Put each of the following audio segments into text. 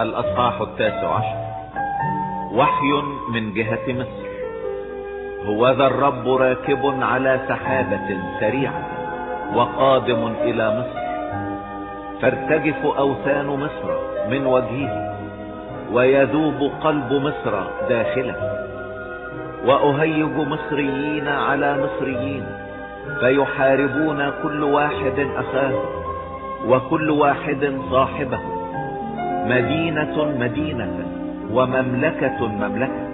الأصحاح 19. وحي من جهة مصر. هوذا الرب راكب على سحابة سريعة وقادم إلى مصر، ترتجف أوثان مصر من وجهه، ويذوب قلب مصر داخله. وأهيج مصريين على مصريين، فيحاربون كل واحد أخاه وكل واحد صاحبه، مدينة مدينة ومملكة مملكة.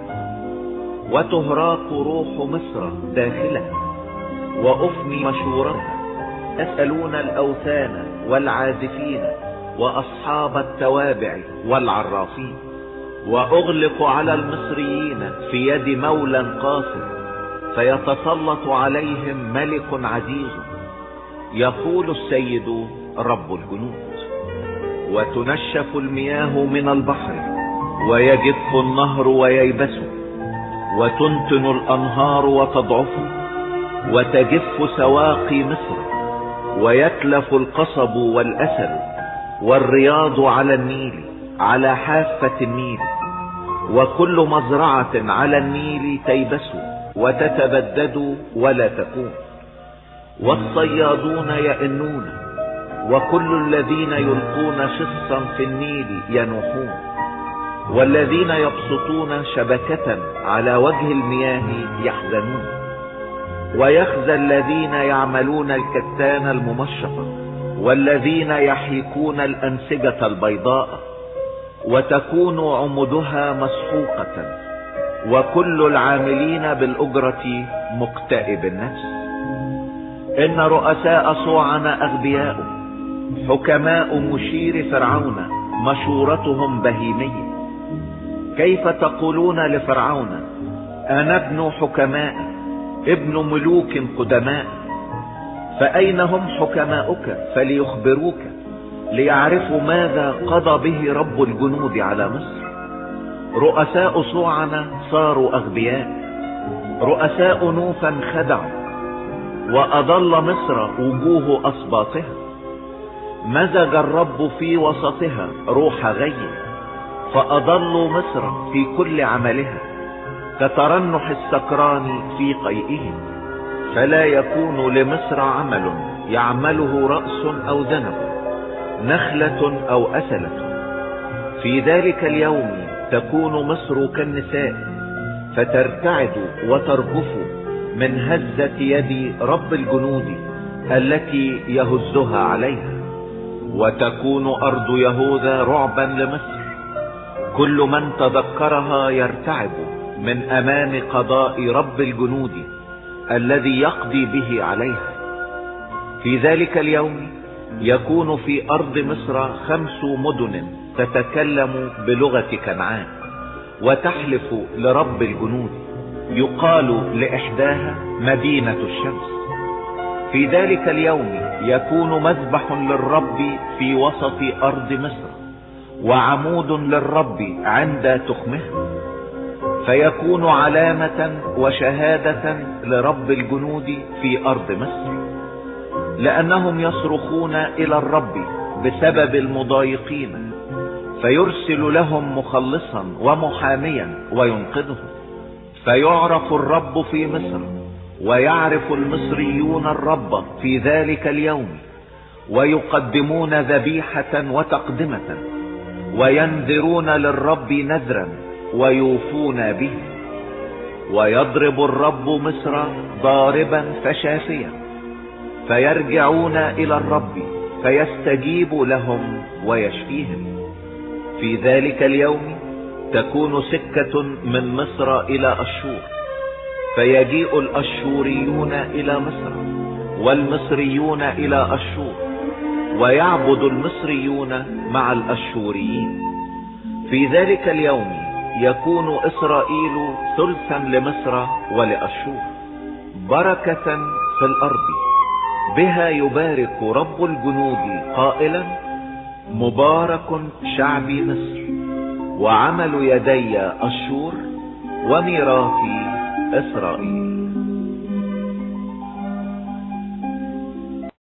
وتهراق روح مصر داخلها وأفني مشورتها. يسألون الأوثان والعازفين وأصحاب التوابع والعرافين. وأغلق على المصريين في يد مولى قاصر، فيتسلط عليهم ملك عزيز، يقول السيد رب الجنود. وتنشف المياه من البحر، ويجف النهر وييبس، وتنتن الأنهار وتضعف، وتجف سواقي مصر، ويتلف القصب والأسد والرياض على النيل، على حافة النيل. وكل مزرعة على النيل تيبس وتتبدد ولا تكون. والصيادون يئنون، وكل الذين يلقون شصا في النيل ينوحون، والذين يبسطون شبكة على وجه المياه يحزنون. ويخزى الذين يعملون الكتان الممشقة، والذين يحيكون الأنسجة البيضاء، وتكون عمدها مسحوقة، وكل العاملين بالأجرة مكتئب النفس. إن رؤساء صوعن أغبياء، حكماء مشير فرعون مشورتهم بهيمية. كيف تقولون لفرعون: أنا ابن حكماء، ابن ملوك قدماء؟ فأين هم حكماؤك فليخبروك، ليعرفوا ماذا قضى به رب الجنود على مصر؟ رؤساء صوعن صاروا أغبياء، رؤساء نوفا خدعوا، وأضل مصر وجوه أصباطها. مزج الرب في وسطها روح غي، فأضلوا مصر في كل عملها، كترنح السكران في قيئه. فلا يكون لمصر عمل يعمله رأس أو ذنب، نخلة أو أسلة. في ذلك اليوم تكون مصر كالنساء، فترتعد وترجف من هزة يد رب الجنود التي يهزها عليها. وتكون أرض يهوذا رعبا لمصر، كل من تذكرها يرتعب من أمام قضاء رب الجنود الذي يقضي به عليها. في ذلك اليوم يكون في أرض مصر 5 مدن تتكلم بلغة كنعان، وتحلف لرب الجنود. يقال لإحداها مدينة الشمس. في ذلك اليوم يكون مذبح للرب في وسط أرض مصر، وعمود للرب عند تخمها. فيكون علامة وشهادة لرب الجنود في أرض مصر، لأنهم يصرخون إلى الرب بسبب المضايقين، فيرسل لهم مخلصا ومحاميا وينقذهم. فيعرف الرب في مصر، ويعرف المصريون الرب في ذلك اليوم، ويقدمون ذبيحة وتقدمة، وينذرون للرب نذرا ويوفون به. ويضرب الرب مصر ضاربا فشافيا، فيرجعون إلى الرب فيستجيب لهم ويشفيهم. في ذلك اليوم تكون سكة من مصر إلى أشور، فيجيء الأشوريون إلى مصر والمصريون إلى أشور، ويعبد المصريون مع الأشوريين. في ذلك اليوم يكون إسرائيل ثلثا لمصر ولأشور، بركة في الأرض، بها يبارك رب الجنود قائلا: مبارك شعبي مصر، وعمل يدي أشور، وميراثي إسرائيل.